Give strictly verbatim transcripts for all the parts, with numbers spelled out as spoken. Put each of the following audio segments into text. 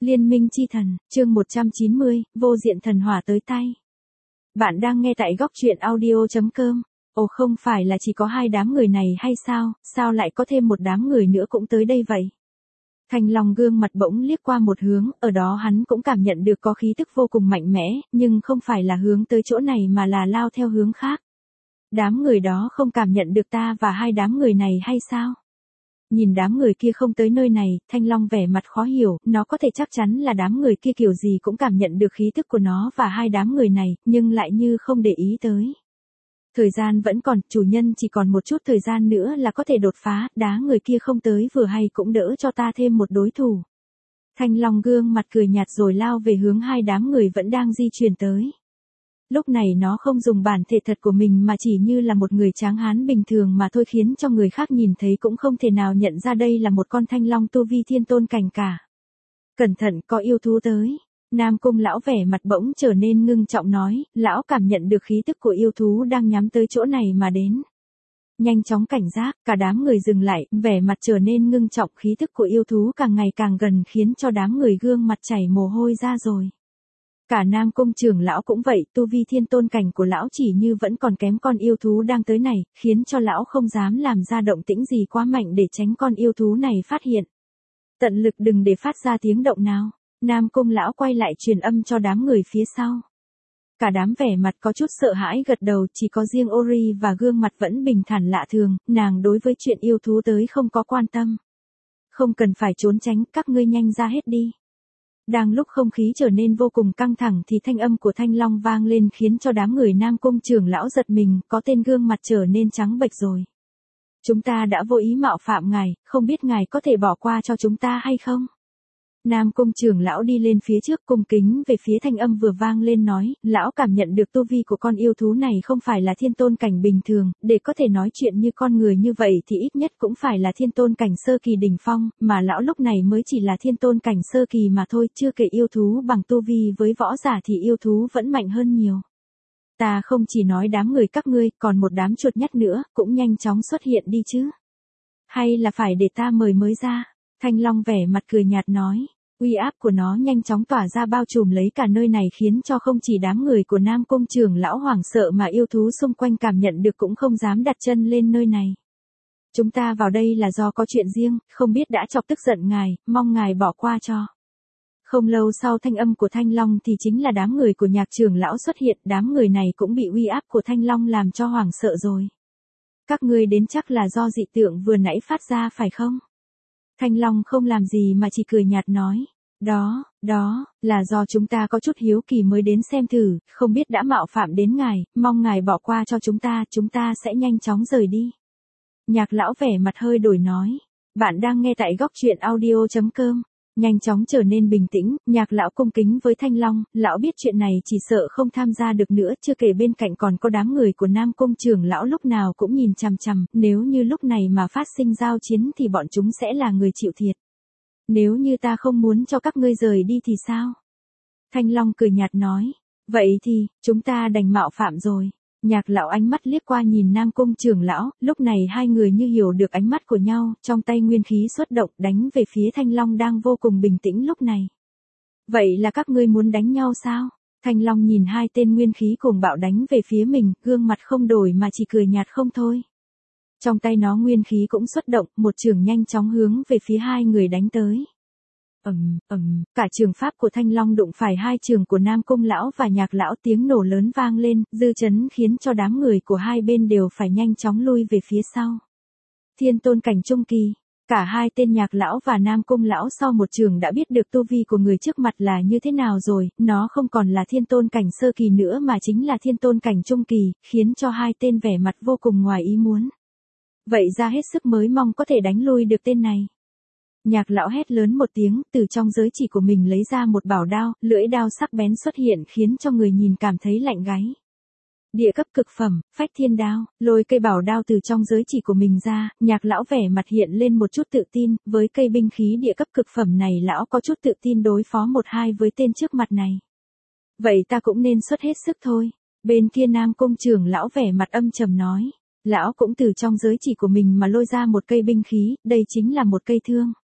Liên minh chi thần, chương một trăm chín mươi, vô diện thần hỏa tới tay. Bạn đang nghe tại góc truyện audio chấm com. Ồ, không phải là chỉ có hai đám người này hay sao, sao lại có thêm một đám người nữa cũng tới đây vậy? Thanh Long gương mặt bỗng liếc qua một hướng, ở đó hắn cũng cảm nhận được có khí tức vô cùng mạnh mẽ, nhưng không phải là hướng tới chỗ này mà là lao theo hướng khác. Đám người đó không cảm nhận được ta và hai đám người này hay sao? Nhìn đám người kia không tới nơi này, Thanh Long vẻ mặt khó hiểu, nó có thể chắc chắn là đám người kia kiểu gì cũng cảm nhận được khí tức của nó và hai đám người này, nhưng lại như không để ý tới. Thời gian vẫn còn, chủ nhân chỉ còn một chút thời gian nữa là có thể đột phá, đá người kia không tới vừa hay cũng đỡ cho ta thêm một đối thủ. Thanh Long gương mặt cười nhạt rồi lao về hướng hai đám người vẫn đang di chuyển tới. Lúc này nó không dùng bản thể thật của mình mà chỉ như là một người tráng hán bình thường mà thôi, khiến cho người khác nhìn thấy cũng không thể nào nhận ra đây là một con thanh long tu vi thiên tôn cảnh cả. Cẩn thận, có yêu thú tới. Nam Cung lão vẻ mặt bỗng trở nên ngưng trọng nói, lão cảm nhận được khí tức của yêu thú đang nhắm tới chỗ này mà đến. Nhanh chóng cảnh giác, cả đám người dừng lại, vẻ mặt trở nên ngưng trọng, khí tức của yêu thú càng ngày càng gần khiến cho đám người gương mặt chảy mồ hôi ra rồi. Cả Nam Cung trưởng lão cũng vậy, tu vi thiên tôn cảnh của lão chỉ như vẫn còn kém con yêu thú đang tới này, khiến cho lão không dám làm ra động tĩnh gì quá mạnh để tránh con yêu thú này phát hiện. Tận lực đừng để phát ra tiếng động nào. Nam Cung lão quay lại truyền âm cho đám người phía sau. Cả đám vẻ mặt có chút sợ hãi gật đầu, chỉ có riêng Ori và gương mặt vẫn bình thản lạ thường, nàng đối với chuyện yêu thú tới không có quan tâm. Không cần phải trốn tránh, các ngươi nhanh ra hết đi. Đang lúc không khí trở nên vô cùng căng thẳng thì thanh âm của Thanh Long vang lên khiến cho đám người Nam Cung trưởng lão giật mình, có tên gương mặt trở nên trắng bệch rồi. Chúng ta đã vô ý mạo phạm ngài, không biết ngài có thể bỏ qua cho chúng ta hay không? Nam Cung trưởng lão đi lên phía trước cung kính về phía thanh âm vừa vang lên nói, lão cảm nhận được tu vi của con yêu thú này không phải là thiên tôn cảnh bình thường, để có thể nói chuyện như con người như vậy thì ít nhất cũng phải là thiên tôn cảnh sơ kỳ đỉnh phong, mà lão lúc này mới chỉ là thiên tôn cảnh sơ kỳ mà thôi, chưa kể yêu thú bằng tu vi với võ giả thì yêu thú vẫn mạnh hơn nhiều. Ta không chỉ nói đám người các ngươi, còn một đám chuột nhắt nữa, cũng nhanh chóng xuất hiện đi chứ. Hay là phải để ta mời mới ra? Thanh Long vẻ mặt cười nhạt nói. Uy áp của nó nhanh chóng tỏa ra bao trùm lấy cả nơi này khiến cho không chỉ đám người của Nam Cung trưởng lão hoảng sợ mà yêu thú xung quanh cảm nhận được cũng không dám đặt chân lên nơi này. Chúng ta vào đây là do có chuyện riêng, không biết đã chọc tức giận ngài, mong ngài bỏ qua cho. Không lâu sau thanh âm của Thanh Long thì chính là đám người của Nhạc trưởng lão xuất hiện, đám người này cũng bị uy áp của Thanh Long làm cho hoảng sợ rồi. Các ngươi đến chắc là do dị tượng vừa nãy phát ra phải không? Thanh Long không làm gì mà chỉ cười nhạt nói. Đó, đó, là do chúng ta có chút hiếu kỳ mới đến xem thử, không biết đã mạo phạm đến ngài, mong ngài bỏ qua cho chúng ta, chúng ta sẽ nhanh chóng rời đi. Nhạc lão vẻ mặt hơi đổi nói. Bạn đang nghe tại góc truyện audio chấm com. Nhanh chóng trở nên bình tĩnh, Nhạc lão cung kính với Thanh Long, lão biết chuyện này chỉ sợ không tham gia được nữa, chưa kể bên cạnh còn có đám người của Nam Cung trưởng lão lúc nào cũng nhìn chằm chằm, nếu như lúc này mà phát sinh giao chiến thì bọn chúng sẽ là người chịu thiệt. Nếu như ta không muốn cho các ngươi rời đi thì sao? Thanh Long cười nhạt nói, vậy thì, chúng ta đành mạo phạm rồi. Nhạc lão ánh mắt liếc qua nhìn Nam Cung trưởng lão, lúc này hai người như hiểu được ánh mắt của nhau, trong tay nguyên khí xuất động đánh về phía Thanh Long đang vô cùng bình tĩnh lúc này. Vậy là các ngươi muốn đánh nhau sao? Thanh Long nhìn hai tên nguyên khí cuồng bạo đánh về phía mình, gương mặt không đổi mà chỉ cười nhạt không thôi. Trong tay nó nguyên khí cũng xuất động, một chưởng nhanh chóng hướng về phía hai người đánh tới. Ầm, ầm, cả trường pháp của Thanh Long đụng phải hai trường của Nam Cung lão và Nhạc lão, tiếng nổ lớn vang lên, dư chấn khiến cho đám người của hai bên đều phải nhanh chóng lui về phía sau. Thiên tôn cảnh trung kỳ, cả hai tên Nhạc lão và Nam Cung lão sau một trường đã biết được tu vi của người trước mặt là như thế nào rồi, nó không còn là thiên tôn cảnh sơ kỳ nữa mà chính là thiên tôn cảnh trung kỳ, khiến cho hai tên vẻ mặt vô cùng ngoài ý muốn. Vậy ra hết sức mới mong có thể đánh lui được tên này. Nhạc lão hét lớn một tiếng, từ trong giới chỉ của mình lấy ra một bảo đao, lưỡi đao sắc bén xuất hiện khiến cho người nhìn cảm thấy lạnh gáy. Địa cấp cực phẩm, phách thiên đao, lôi cây bảo đao từ trong giới chỉ của mình ra, Nhạc lão vẻ mặt hiện lên một chút tự tin, với cây binh khí địa cấp cực phẩm này lão có chút tự tin đối phó một hai với tên trước mặt này. Vậy ta cũng nên xuất hết sức thôi. Bên kia Nam Cung trưởng lão vẻ mặt âm trầm nói. Lão cũng từ trong giới chỉ của mình mà lôi ra một cây binh khí, đây chính là một cây thương.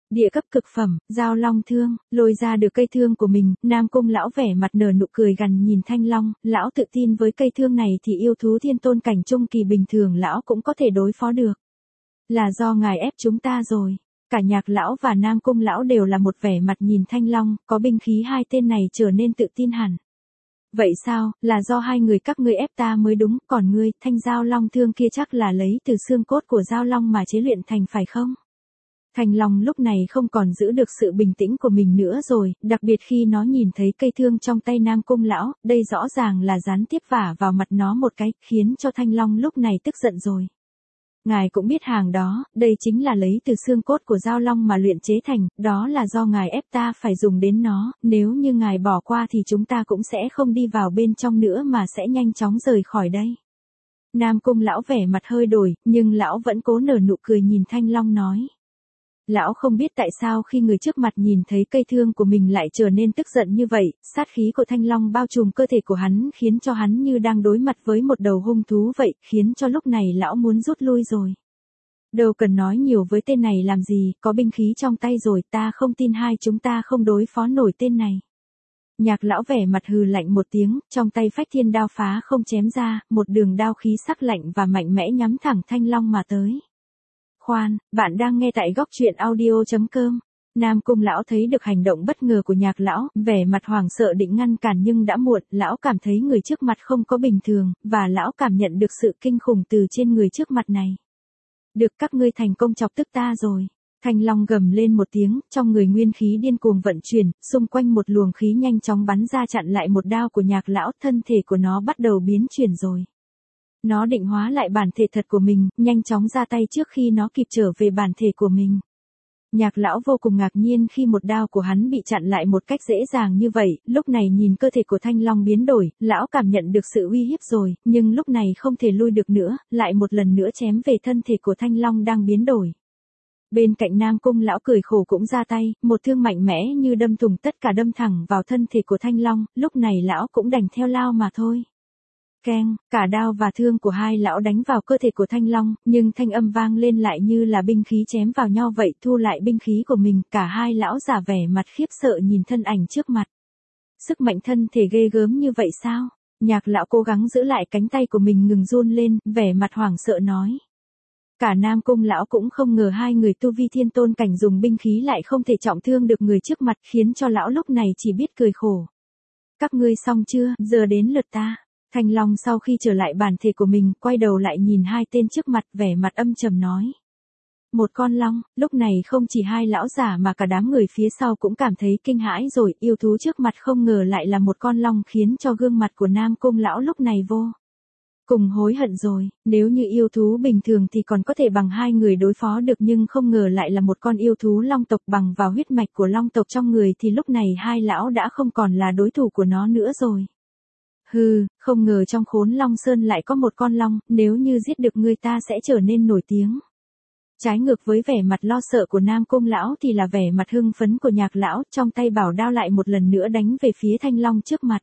Địa cấp cực phẩm, Giao Long thương, lôi ra được cây thương của mình, Nam Cung lão vẻ mặt nở nụ cười gằn nhìn Thanh Long, lão tự tin với cây thương này thì yêu thú thiên tôn cảnh trung kỳ bình thường lão cũng có thể đối phó được. Là do ngài ép chúng ta rồi. Cả Nhạc lão và Nam Cung lão đều là một vẻ mặt nhìn Thanh Long, có binh khí hai tên này trở nên tự tin hẳn. Vậy sao, là do hai người các ngươi ép ta mới đúng, còn ngươi, thanh Giao Long thương kia chắc là lấy từ xương cốt của Giao Long mà chế luyện thành phải không? Thanh Long lúc này không còn giữ được sự bình tĩnh của mình nữa rồi, đặc biệt khi nó nhìn thấy cây thương trong tay Nam Cung lão, đây rõ ràng là gián tiếp vả vào mặt nó một cái, khiến cho Thanh Long lúc này tức giận rồi. Ngài cũng biết hàng đó, đây chính là lấy từ xương cốt của Giao Long mà luyện chế thành, đó là do ngài ép ta phải dùng đến nó, nếu như ngài bỏ qua thì chúng ta cũng sẽ không đi vào bên trong nữa mà sẽ nhanh chóng rời khỏi đây. Nam Cung lão vẻ mặt hơi đổi, nhưng lão vẫn cố nở nụ cười nhìn Thanh Long nói. Lão không biết tại sao khi người trước mặt nhìn thấy cây thương của mình lại trở nên tức giận như vậy, sát khí của Thanh Long bao trùm cơ thể của hắn khiến cho hắn như đang đối mặt với một đầu hung thú vậy, khiến cho lúc này lão muốn rút lui rồi. Đâu cần nói nhiều với tên này làm gì, có binh khí trong tay rồi, ta không tin hai chúng ta không đối phó nổi tên này. Nhạc lão vẻ mặt hừ lạnh một tiếng, trong tay phách thiên đao phá không chém ra, một đường đao khí sắc lạnh và mạnh mẽ nhắm thẳng Thanh Long mà tới. Khoan, bạn đang nghe tại góc truyện audio chấm com. Nam Cung lão thấy được hành động bất ngờ của Nhạc lão, vẻ mặt hoảng sợ định ngăn cản nhưng đã muộn, lão cảm thấy người trước mặt không có bình thường, và lão cảm nhận được sự kinh khủng từ trên người trước mặt này. Được, các ngươi thành công chọc tức ta rồi. Thanh Long gầm lên một tiếng, trong người nguyên khí điên cuồng vận chuyển, xung quanh một luồng khí nhanh chóng bắn ra chặn lại một đao của Nhạc lão, thân thể của nó bắt đầu biến chuyển rồi. Nó định hóa lại bản thể thật của mình, nhanh chóng ra tay trước khi nó kịp trở về bản thể của mình. Nhạc lão vô cùng ngạc nhiên khi một đao của hắn bị chặn lại một cách dễ dàng như vậy, lúc này nhìn cơ thể của Thanh Long biến đổi, lão cảm nhận được sự uy hiếp rồi, nhưng lúc này không thể lui được nữa, lại một lần nữa chém về thân thể của Thanh Long đang biến đổi. Bên cạnh Nam Cung lão cười khổ cũng ra tay, một thương mạnh mẽ như đâm thủng tất cả đâm thẳng vào thân thể của Thanh Long, lúc này lão cũng đành theo lao mà thôi. Keng, cả đao và thương của hai lão đánh vào cơ thể của Thanh Long, nhưng thanh âm vang lên lại như là binh khí chém vào nhau vậy, thu lại binh khí của mình, cả hai lão giả vẻ mặt khiếp sợ nhìn thân ảnh trước mặt. Sức mạnh thân thể ghê gớm như vậy sao? Nhạc lão cố gắng giữ lại cánh tay của mình ngừng run lên, vẻ mặt hoảng sợ nói. Cả Nam Cung lão cũng không ngờ hai người tu vi thiên tôn cảnh dùng binh khí lại không thể trọng thương được người trước mặt, khiến cho lão lúc này chỉ biết cười khổ. Các ngươi xong chưa, giờ đến lượt ta. Thanh Long sau khi trở lại bản thể của mình, quay đầu lại nhìn hai tên trước mặt, vẻ mặt âm trầm nói. Một con long, lúc này không chỉ hai lão giả mà cả đám người phía sau cũng cảm thấy kinh hãi rồi, yêu thú trước mặt không ngờ lại là một con long, khiến cho gương mặt của Nam Cung lão lúc này vô cùng hối hận rồi, nếu như yêu thú bình thường thì còn có thể bằng hai người đối phó được, nhưng không ngờ lại là một con yêu thú long tộc, bằng vào huyết mạch của long tộc trong người thì lúc này hai lão đã không còn là đối thủ của nó nữa rồi. Hừ, không ngờ trong Khốn Long Sơn lại có một con long, nếu như giết được người ta sẽ trở nên nổi tiếng. Trái ngược với vẻ mặt lo sợ của Nam Cung lão thì là vẻ mặt hưng phấn của Nhạc lão, trong tay bảo đao lại một lần nữa đánh về phía Thanh Long trước mặt.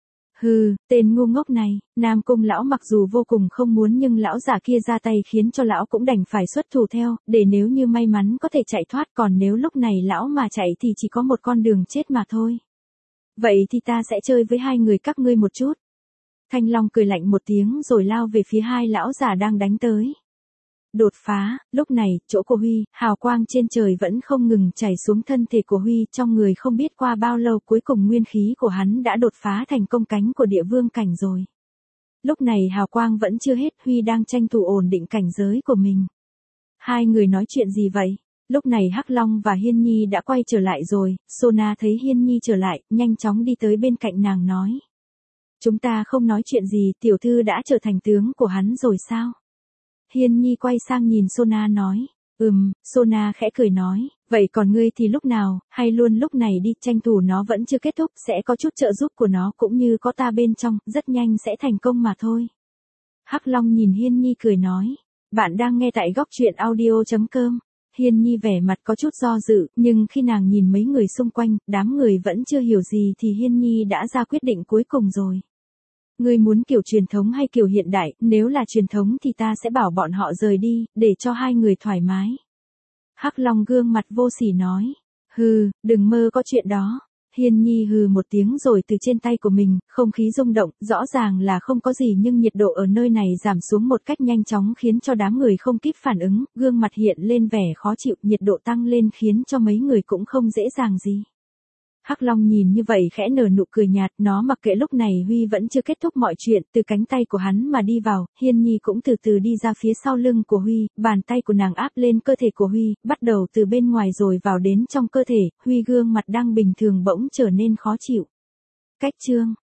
Hừ, tên ngu ngốc này, Nam Cung lão mặc dù vô cùng không muốn nhưng lão giả kia ra tay khiến cho lão cũng đành phải xuất thủ theo, để nếu như may mắn có thể chạy thoát, còn nếu lúc này lão mà chạy thì chỉ có một con đường chết mà thôi. Vậy thì ta sẽ chơi với hai người các ngươi một chút. Thanh Long cười lạnh một tiếng rồi lao về phía hai lão giả đang đánh tới. Đột phá, lúc này, chỗ của Huy, hào quang trên trời vẫn không ngừng chảy xuống thân thể của Huy, trong người không biết qua bao lâu cuối cùng nguyên khí của hắn đã đột phá thành công cánh của địa vương cảnh rồi. Lúc này hào quang vẫn chưa hết, Huy đang tranh thủ ổn định cảnh giới của mình. Hai người nói chuyện gì vậy? Lúc này Hắc Long và Hiên Nhi đã quay trở lại rồi, Sona thấy Hiên Nhi trở lại, nhanh chóng đi tới bên cạnh nàng nói. Chúng ta không nói chuyện gì, tiểu thư đã trở thành tướng của hắn rồi sao? Hiên Nhi quay sang nhìn Sona nói. Ừm, Sona khẽ cười nói, vậy còn ngươi thì lúc nào, hay luôn lúc này đi, tranh thủ nó vẫn chưa kết thúc, sẽ có chút trợ giúp của nó cũng như có ta bên trong, rất nhanh sẽ thành công mà thôi. Hắc Long nhìn Hiên Nhi cười nói, bạn đang nghe tại góc truyện audio chấm com. Hiên Nhi vẻ mặt có chút do dự, nhưng khi nàng nhìn mấy người xung quanh, đám người vẫn chưa hiểu gì thì Hiên Nhi đã ra quyết định cuối cùng rồi. Ngươi muốn kiểu truyền thống hay kiểu hiện đại, nếu là truyền thống thì ta sẽ bảo bọn họ rời đi, để cho hai người thoải mái. Hắc Long gương mặt vô sỉ nói. Hừ, đừng mơ có chuyện đó. Hiên Nhi hừ một tiếng rồi từ trên tay của mình, không khí rung động, rõ ràng là không có gì nhưng nhiệt độ ở nơi này giảm xuống một cách nhanh chóng khiến cho đám người không kịp phản ứng, gương mặt hiện lên vẻ khó chịu, nhiệt độ tăng lên khiến cho mấy người cũng không dễ dàng gì. Hắc Long nhìn như vậy khẽ nở nụ cười nhạt, nó mặc kệ lúc này Huy vẫn chưa kết thúc mọi chuyện, từ cánh tay của hắn mà đi vào, Hiên Nhi cũng từ từ đi ra phía sau lưng của Huy, bàn tay của nàng áp lên cơ thể của Huy, bắt đầu từ bên ngoài rồi vào đến trong cơ thể, Huy gương mặt đang bình thường bỗng trở nên khó chịu. Cách chương